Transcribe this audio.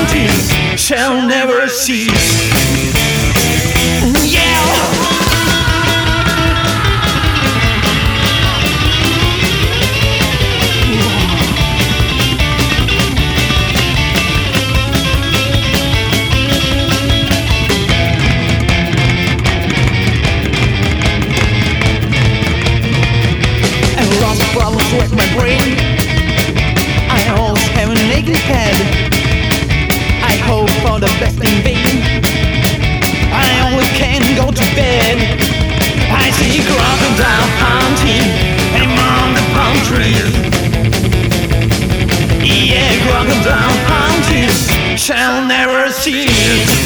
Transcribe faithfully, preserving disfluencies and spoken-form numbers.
hunting shall never cease. Yeah. Problems with my brain. I always have a naked head. I hope for the best in vain. I always can't go to bed. I see crocodile hunting among the palm trees. Yeah, crocodile hunting shall never cease.